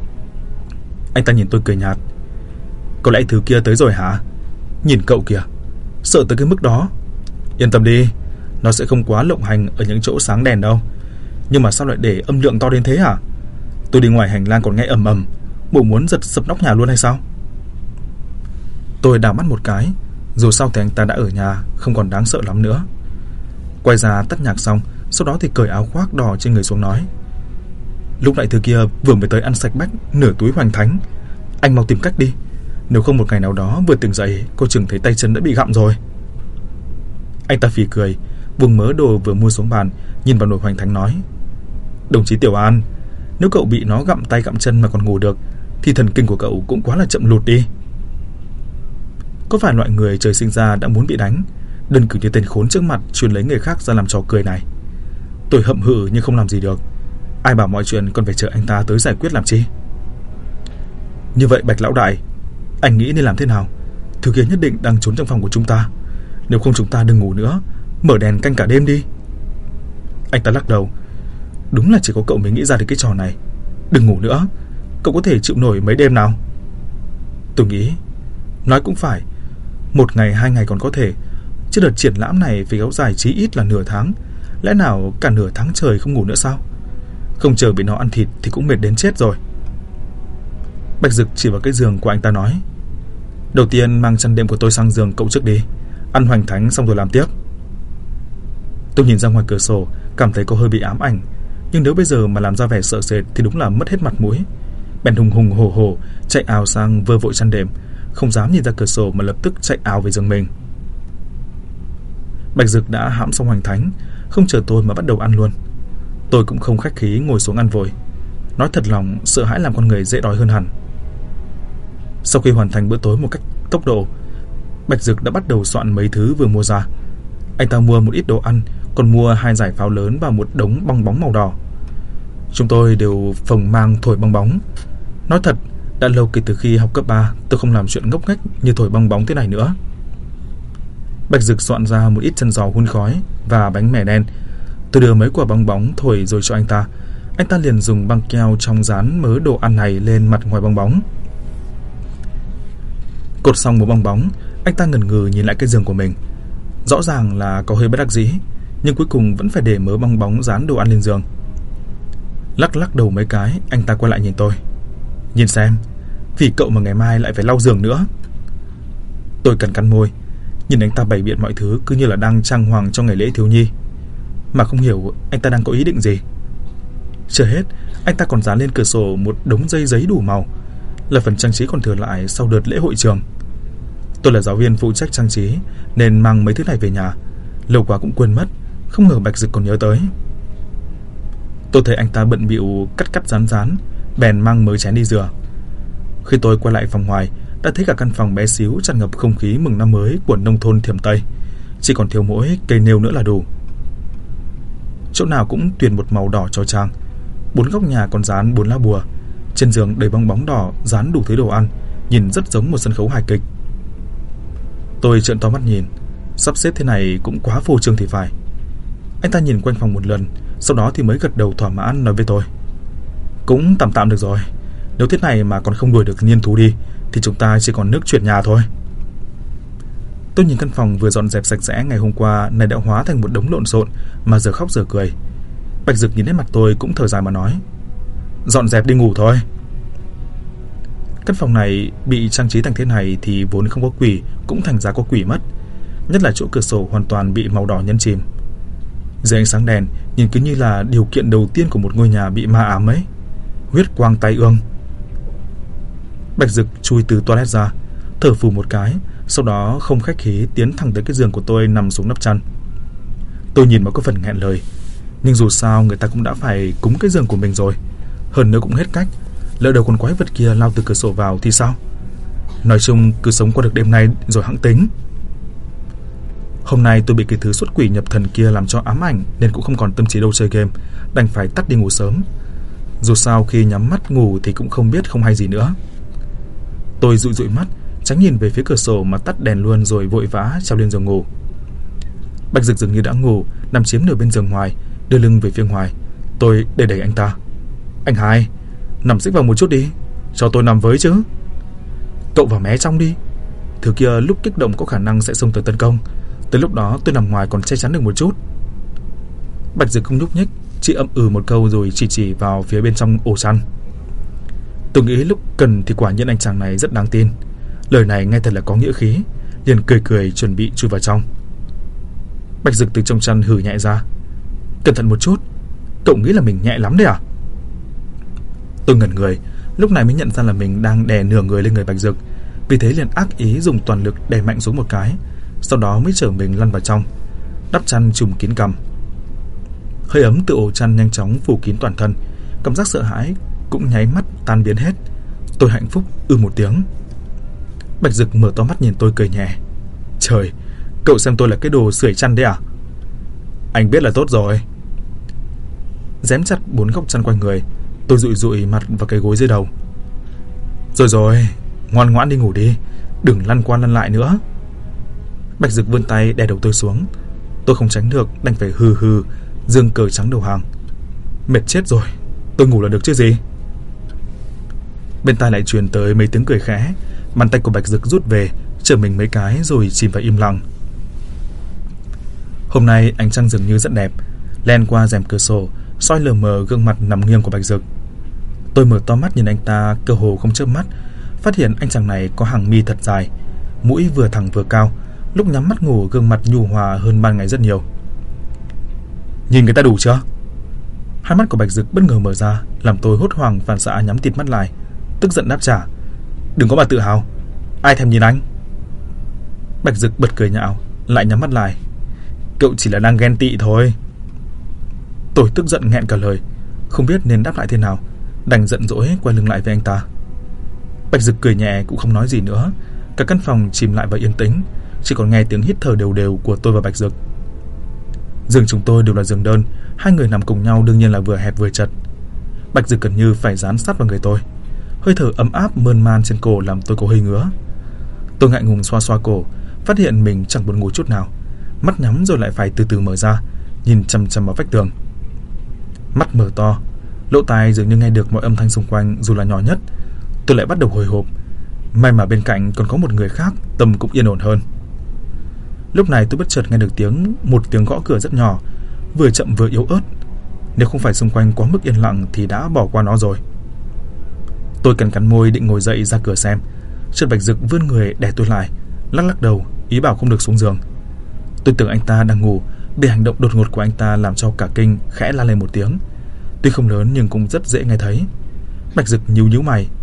Anh ta nhìn tôi cười nhạt: "Có lẽ thứ kia tới rồi hả? Nhìn cậu kìa, sợ tới cái mức đó. Yên tâm đi, nó sẽ không quá lộng hành ở những chỗ sáng đèn đâu. Nhưng mà sao lại để âm lượng to đến thế hả? Tôi đi ngoài hành lang còn nghe ầm ầm, bộ muốn giật sập nóc nhà luôn hay sao?" Tôi đảo mắt một cái, dù sao thì anh ta đã ở nhà, không còn đáng sợ lắm nữa. Quay ra tắt nhạc xong, sau đó thì cởi áo khoác đỏ trên người xuống nói: "Lúc nãy thứ kia vừa mới tới ăn sạch bách nửa túi hoành thánh. Anh mau tìm cách đi, nếu không một ngày nào đó vừa tỉnh dậy cô chừng thấy tay chân đã bị gặm rồi." Anh ta phì cười, buông mớ đồ vừa mua xuống bàn, nhìn vào nồi hoành thánh nói: "Đồng chí Tiểu An, nếu cậu bị nó gặm tay gặm chân mà còn ngủ được thì thần kinh của cậu cũng quá là chậm lụt đi." Có phải loại người trời sinh ra đã muốn bị đánh, đơn cử như tên khốn trước mặt chuyên lấy người khác ra làm trò cười này? Tôi hậm hự nhưng không làm gì được. Ai bảo mọi chuyện còn phải chờ anh ta tới giải quyết làm chi? Như vậy Bạch lão đại, anh nghĩ nên làm thế nào? Thứ kia nhất định đang trốn trong phòng của chúng ta. Nếu không chúng ta đừng ngủ nữa, mở đèn canh cả đêm đi. Anh ta lắc đầu: "Đúng là chỉ có cậu mới nghĩ ra được cái trò này. Đừng ngủ nữa, cậu có thể chịu nổi mấy đêm nào?" Tôi nghĩ, nói cũng phải, 1 ngày 2 ngày còn có thể, chứ đợt triển lãm này phải kéo dài chí ít là nửa tháng. Lẽ nào cả nửa tháng trời không ngủ nữa sao? Không chờ bị nó ăn thịt thì cũng mệt đến chết rồi. Bạch Dực chỉ vào cái giường của anh ta nói: "Đầu tiên mang chăn đệm của tôi sang giường cậu trước đi, ăn hoành thánh xong rồi làm tiếp." Tôi nhìn ra ngoài cửa sổ, cảm thấy có hơi bị ám ảnh, nhưng nếu bây giờ mà làm ra vẻ sợ sệt thì đúng là mất hết mặt mũi. Bèn hùng hùng hổ hổ chạy ào sang vơ vội chăn đệm, không dám nhìn ra cửa sổ mà lập tức chạy ào về giường mình. Bạch Dực đã hãm xong hoành thánh, không chờ tôi mà bắt đầu ăn luôn. Tôi cũng không khách khí ngồi xuống ăn vội. Nói thật lòng, sợ hãi làm con người dễ đói hơn hẳn. Sau khi hoàn thành bữa tối một cách tốc độ, Bạch Dực đã bắt đầu soạn mấy thứ vừa mua ra. Anh ta mua một ít đồ ăn, còn mua 2 dải pháo lớn và một đống bong bóng màu đỏ. Chúng tôi đều phồng mang thổi bong bóng. Nói thật, đã lâu kể từ khi học cấp 3 tôi không làm chuyện ngốc nghếch như thổi bong bóng thế này nữa. Bạch Dực soạn ra một ít chân giò hun khói và bánh mẻ đen. Tôi đưa mấy quả bong bóng thổi rồi cho anh ta. Anh ta liền dùng băng keo trong dán mớ đồ ăn này lên mặt ngoài bong bóng. Cột xong một bong bóng, anh ta ngần ngừ nhìn lại cái giường của mình. Rõ ràng là có hơi bất đắc dĩ, nhưng cuối cùng vẫn phải để mớ bong bóng dán đồ ăn lên giường. Lắc lắc đầu mấy cái, anh ta quay lại nhìn tôi: "Nhìn xem, vì cậu mà ngày mai lại phải lau giường nữa." Tôi cắn môi, nhìn anh ta bày biện mọi thứ cứ như là đang trang hoàng cho ngày lễ thiếu nhi, mà không hiểu anh ta đang có ý định gì. Chưa hết, anh ta còn dán lên cửa sổ một đống dây giấy đủ màu, là phần trang trí còn thừa lại sau đợt lễ hội trường. Tôi là giáo viên phụ trách trang trí nên mang mấy thứ này về nhà, lâu quá cũng quên mất, không ngờ Bạch Dực còn nhớ tới. Tôi thấy anh ta bận bịu cắt dán, bèn mang mớ chén đi rửa. Khi tôi quay lại phòng ngoài, đã thấy cả căn phòng bé xíu tràn ngập không khí mừng năm mới của nông thôn Thiểm Tây, chỉ còn thiếu mỗi cây nêu nữa là đủ. Chỗ nào cũng tuyền một màu đỏ chói chang, 4 góc nhà còn dán 4 lá bùa, trên giường đầy bong bóng đỏ dán đủ thứ đồ ăn, nhìn rất giống một sân khấu hài kịch. Tôi trợn to mắt nhìn, sắp xếp thế này cũng quá phô trương thì phải. Anh ta nhìn quanh phòng một lần, sau đó thì mới gật đầu thỏa mãn nói với tôi: cũng tạm tạm được rồi, nếu thế này mà còn không đuổi được niên thú đi thì chúng ta chỉ còn nước chuyển nhà thôi. Tôi nhìn căn phòng vừa dọn dẹp sạch sẽ ngày hôm qua này đã hóa thành một đống lộn xộn mà giờ khóc giờ cười. Bạch Dực nhìn đến mặt tôi cũng thở dài mà nói: dọn dẹp đi ngủ thôi. Căn phòng này bị trang trí thành thế này thì vốn không có quỷ cũng thành ra có quỷ mất, nhất là chỗ cửa sổ hoàn toàn bị màu đỏ nhấn chìm. Dưới ánh sáng đèn nhìn cứ như là điều kiện đầu tiên của một ngôi nhà bị ma ám ấy, huyết quang tai ương. Bạch Dực chui từ toilet ra, thở phù một cái, sau đó không khách khí tiến thẳng tới cái giường của tôi nằm xuống nắp chăn. Tôi nhìn mà có phần nghẹn lời, nhưng dù sao người ta cũng đã phải cúng cái giường của mình rồi, hơn nữa cũng hết cách, lỡ đầu con quái vật kia lao từ cửa sổ vào thì sao? Nói chung cứ sống qua được đêm nay rồi hẵng tính. Hôm nay tôi bị cái thứ xuất quỷ nhập thần kia làm cho ám ảnh nên cũng không còn tâm trí đâu chơi game, đành phải tắt đi ngủ sớm. Dù sao khi nhắm mắt ngủ thì cũng không biết không hay gì nữa. Tôi dụi mắt, tránh nhìn về phía cửa sổ mà tắt đèn luôn rồi vội vã trèo lên giường ngủ. Bạch Dực dường như đã ngủ, nằm chiếm nửa bên giường ngoài, đưa lưng về phía ngoài. Tôi đẩy anh ta: anh Hai, nằm xích vào một chút đi, cho tôi nằm với chứ. Cậu vào mé trong đi, thứ kia lúc kích động có khả năng sẽ xông tới tấn công, tới lúc đó tôi nằm ngoài còn che chắn được một chút. Bạch Dực không nhúc nhích, chỉ ậm ừ một câu rồi chỉ vào phía bên trong ổ chăn. Tôi nghĩ lúc cần thì quả nhiên anh chàng này rất đáng tin, lời này nghe thật là có nghĩa khí, liền cười chuẩn bị chui vào trong. Bạch Dực từ trong chăn hừ nhẹ ra: cẩn thận một chút, cậu nghĩ là mình nhẹ lắm đấy à? Tôi ngẩn người, lúc này mới nhận ra là mình đang đè nửa người lên người Bạch Dực, vì thế liền ác ý dùng toàn lực đè mạnh xuống một cái, sau đó mới chở mình lăn vào trong, đắp chăn trùm kín cằm. Hơi ấm từ ổ chăn nhanh chóng phủ kín toàn thân, cảm giác sợ hãi cũng nháy mắt tan biến hết. Tôi hạnh phúc một tiếng. Bạch Dực mở to mắt nhìn tôi cười nhẹ: trời, cậu xem tôi là cái đồ sưởi chăn đấy à? Anh biết là tốt rồi. Dém chặt 4 góc chăn quanh người, tôi dụi mặt vào cái gối dưới đầu. Rồi, ngoan ngoãn đi ngủ đi, đừng lăn qua lăn lại nữa. Bạch Dực vươn tay đè đầu tôi xuống. Tôi không tránh được, đành phải hừ giương cờ trắng đầu hàng. Mệt chết rồi, tôi ngủ là được chứ gì. Bên tai lại truyền tới mấy tiếng cười khẽ, bàn tay của Bạch Dực rút về, chở mình mấy cái rồi chìm vào im lặng. Hôm nay ánh trăng dường như rất đẹp, len qua rèm cửa sổ, soi lờ mờ gương mặt nằm nghiêng của Bạch Dực. Tôi mở to mắt nhìn anh ta, cơ hồ không chớp mắt, phát hiện anh chàng này có hàng mi thật dài, mũi vừa thẳng vừa cao, lúc nhắm mắt ngủ gương mặt nhu hòa hơn ban ngày rất nhiều. Nhìn người ta đủ chưa? Hai mắt của Bạch Dực bất ngờ mở ra, làm tôi hốt hoảng phản xạ nhắm tịt mắt lại, tức giận đáp trả: đừng có mà tự hào, ai thèm nhìn anh. Bạch Dực bật cười nhạo, lại nhắm mắt lại: cậu chỉ là đang ghen tị thôi. Tôi tức giận nghẹn cả lời, không biết nên đáp lại thế nào, đành giận dỗi quay lưng lại với anh ta. Bạch Dực cười nhẹ cũng không nói gì nữa. Cả căn phòng chìm lại vào yên tĩnh, chỉ còn nghe tiếng hít thở đều của tôi và Bạch Dực. Giường chúng tôi đều là giường đơn, hai người nằm cùng nhau đương nhiên là vừa hẹp vừa chật. Bạch Dực gần như phải dán sát vào người tôi, hơi thở ấm áp mơn man trên cổ làm tôi có hơi ngứa. Tôi ngại ngùng xoa cổ, phát hiện mình chẳng buồn ngủ chút nào, mắt nhắm rồi lại phải từ từ mở ra, nhìn chằm chằm vào vách tường. Mắt mở to, lỗ tai dường như nghe được mọi âm thanh xung quanh dù là nhỏ nhất. Tôi lại bắt đầu hồi hộp, may mà bên cạnh còn có một người khác, tâm cũng yên ổn hơn. Lúc này tôi bất chợt nghe được một tiếng gõ cửa rất nhỏ, vừa chậm vừa yếu ớt. Nếu không phải xung quanh quá mức yên lặng thì đã bỏ qua nó rồi. Tôi cắn môi định ngồi dậy ra cửa xem, chợt Bạch Dực vươn người đè tôi lại, lắc đầu ý bảo không được xuống giường. Tôi tưởng anh ta đang ngủ, bị hành động đột ngột của anh ta làm cho cả kinh, khẽ la lên một tiếng, tuy không lớn nhưng cũng rất dễ nghe thấy. Bạch Dực nhíu mày: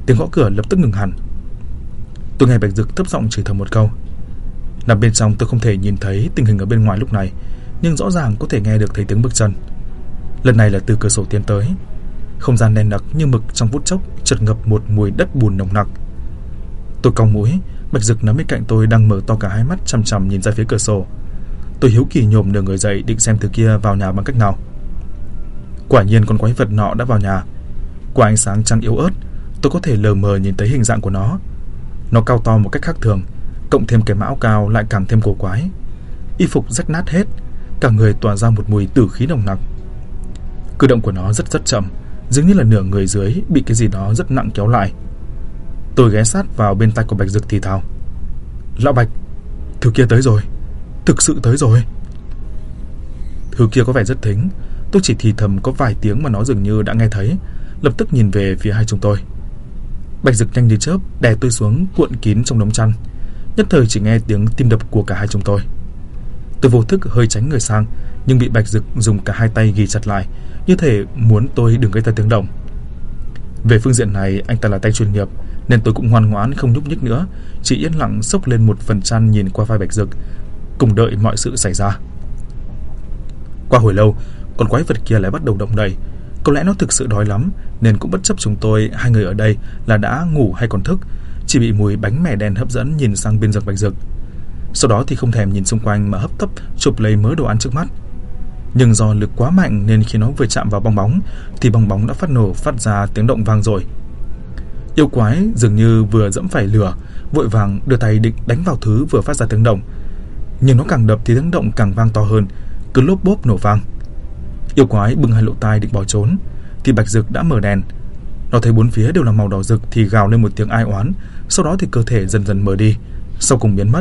tiếng gõ cửa lập tức ngừng hẳn. Tôi nghe Bạch Dực thấp giọng chửi thầm một câu. Nằm bên trong tôi không thể nhìn thấy tình hình ở bên ngoài lúc này, nhưng rõ ràng có thể nghe được thấy tiếng bước chân. Lần này là từ cửa sổ tiến tới. Không gian đen đặc như mực trong phút chốc chợt ngập một mùi đất bùn nồng nặc. Tôi cong mũi, Bạch Dực nằm bên cạnh tôi đang mở to cả hai mắt chằm chằm nhìn ra phía cửa sổ. Tôi hiếu kỳ nhổm nửa người dậy định xem thứ kia vào nhà bằng cách nào. Quả nhiên con quái vật nọ đã vào nhà. Qua ánh sáng trăng yếu ớt, tôi có thể lờ mờ nhìn thấy hình dạng của nó. Nó cao to một cách khác thường, cộng thêm cái mã áo cao lại càng thêm cổ quái. Y phục rách nát hết, cả người tỏa ra một mùi tử khí nồng nặc. Cử động của nó rất chậm, dường như là nửa người dưới bị cái gì đó rất nặng kéo lại. Tôi ghé sát vào bên tai của Bạch Dực thì thào: "Lão Bạch, thứ kia tới rồi, thực sự tới rồi." Thứ kia có vẻ rất thính. Tôi chỉ thì thầm có vài tiếng mà nó dường như đã nghe thấy, lập tức nhìn về phía hai chúng tôi. Bạch Dực nhanh như chớp đè tôi xuống cuộn kín trong đống chăn. Nhất thời chỉ nghe tiếng tim đập của cả hai chúng tôi. Tôi vô thức hơi tránh người sang, nhưng bị Bạch Dực dùng cả hai tay ghì chặt lại, như thể muốn tôi đừng gây ra tiếng động. Về phương diện này anh ta là tay chuyên nghiệp, nên tôi cũng ngoan ngoãn không nhúc nhích nữa, chỉ yên lặng xốc lên một phần chăn nhìn qua vai Bạch Dực, cùng đợi mọi sự xảy ra. Qua hồi lâu, con quái vật kia lại bắt đầu động đậy. Có lẽ nó thực sự đói lắm, nên cũng bất chấp chúng tôi hai người ở đây là đã ngủ hay còn thức, chỉ bị mùi bánh mẻ đen hấp dẫn nhìn sang bên giường Bạch Dực. Sau đó thì không thèm nhìn xung quanh mà hấp tấp chụp lấy mớ đồ ăn trước mắt. Nhưng do lực quá mạnh nên khi nó vừa chạm vào bong bóng thì bong bóng đã phát ra tiếng động vang dội. Yêu quái dường như vừa dẫm phải lửa, vội vàng đưa tay định đánh vào thứ vừa phát ra tiếng động. Nhưng nó càng đập thì tiếng động càng vang to hơn, cứ lốp bốp nổ vang. Yêu quái bưng hai lỗ tai định bỏ trốn thì Bạch Dực đã mở đèn. Nó thấy bốn phía đều là màu đỏ rực thì gào lên một tiếng ai oán, sau đó thì cơ thể dần dần mờ đi, sau cùng biến mất.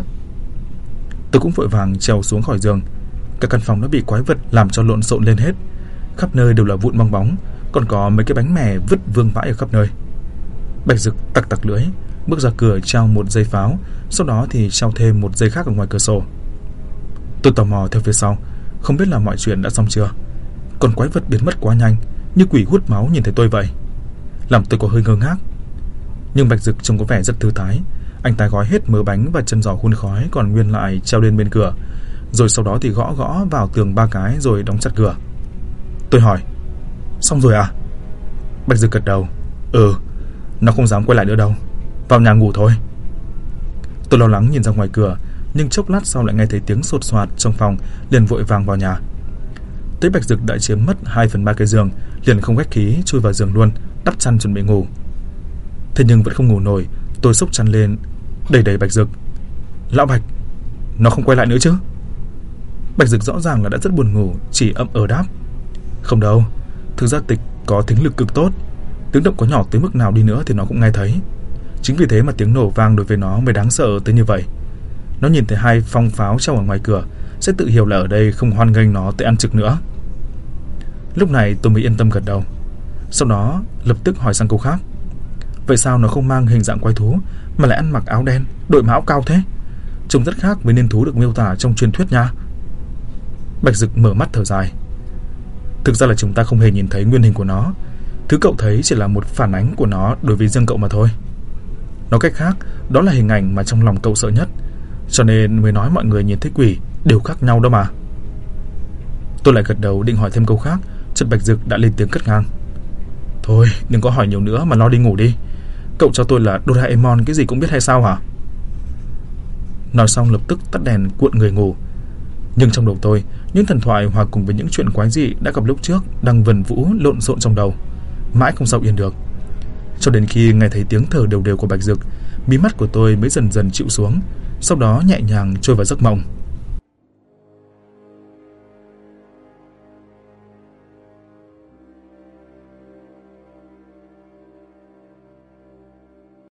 Tôi cũng vội vàng trèo xuống khỏi giường. Cả căn phòng đã bị quái vật làm cho lộn xộn lên hết. Khắp nơi đều là vụn bong bóng, còn có mấy cái bánh mè vứt vương vãi ở khắp nơi. Bạch Dực tặc lưỡi, bước ra cửa treo một dây pháo, sau đó thì treo thêm một dây khác ở ngoài cửa sổ. Tôi tò mò theo phía sau, không biết là mọi chuyện đã xong chưa. Còn quái vật biến mất quá nhanh, như quỷ hút máu nhìn thấy tôi vậy, làm tôi có hơi ngơ ngác. Nhưng Bạch Dực trông có vẻ rất thư thái. Anh ta gói hết mớ bánh và chân giò hun khói còn nguyên lại treo lên bên cửa, rồi sau đó thì gõ vào tường 3 cái rồi đóng chặt cửa. Tôi hỏi: "Xong rồi à?" Bạch Dực gật đầu: Nó không dám quay lại nữa đâu, vào nhà ngủ thôi." Tôi lo lắng nhìn ra ngoài cửa, nhưng chốc lát sau lại nghe thấy tiếng sột soạt trong phòng, liền vội vàng vào nhà. Thấy Bạch Dực đã chiếm mất 2/3 cái giường, liền không khách khí chui vào giường luôn, đắp chăn chuẩn bị ngủ. Thế nhưng vẫn không ngủ nổi, tôi xốc chăn lên đẩy Bạch Dực: "Lão Bạch, nó không quay lại nữa chứ?" Bạch Dực rõ ràng là đã rất buồn ngủ, chỉ đáp: "Không đâu, thực ra Tịch có thính lực cực tốt, tiếng động có nhỏ tới mức nào đi nữa thì nó cũng nghe thấy. Chính vì thế mà tiếng nổ vang đối với nó mới đáng sợ tới như vậy. Nó nhìn thấy 2 phong pháo treo ở ngoài cửa, sẽ tự hiểu là ở đây không hoan nghênh nó tới ăn trực nữa." Lúc này tôi mới yên tâm gật đầu. Sau đó lập tức hỏi sang câu khác: "Vậy sao nó không mang hình dạng quái thú mà lại ăn mặc áo đen, đội mão cao thế? Trông rất khác với niên thú được miêu tả trong truyền thuyết nha." Bạch Dực mở mắt thở dài: "Thực ra là chúng ta không hề nhìn thấy nguyên hình của nó. Thứ cậu thấy chỉ là một phản ánh của nó đối với riêng cậu mà thôi. Nói cách khác, đó là hình ảnh mà trong lòng cậu sợ nhất, cho nên mới nói mọi người nhìn thấy quỷ đều khác nhau đó mà." Tôi lại gật đầu định hỏi thêm câu khác, chợt Bạch Dực đã lên tiếng cất ngang: "Thôi đừng có hỏi nhiều nữa mà lo đi ngủ đi. Cậu cho tôi là Doraemon cái gì cũng biết hay sao hả?" Nói xong lập tức tắt đèn cuộn người ngủ. Nhưng trong đầu tôi, những thần thoại hòa cùng với những chuyện quái dị đã gặp lúc trước đang vần vũ lộn xộn trong đầu, mãi không sao yên được. Cho đến khi nghe thấy tiếng thở đều đều của Bạch Dực, mí mắt của tôi mới dần dần chịu xuống, sau đó nhẹ nhàng trôi vào giấc mộng.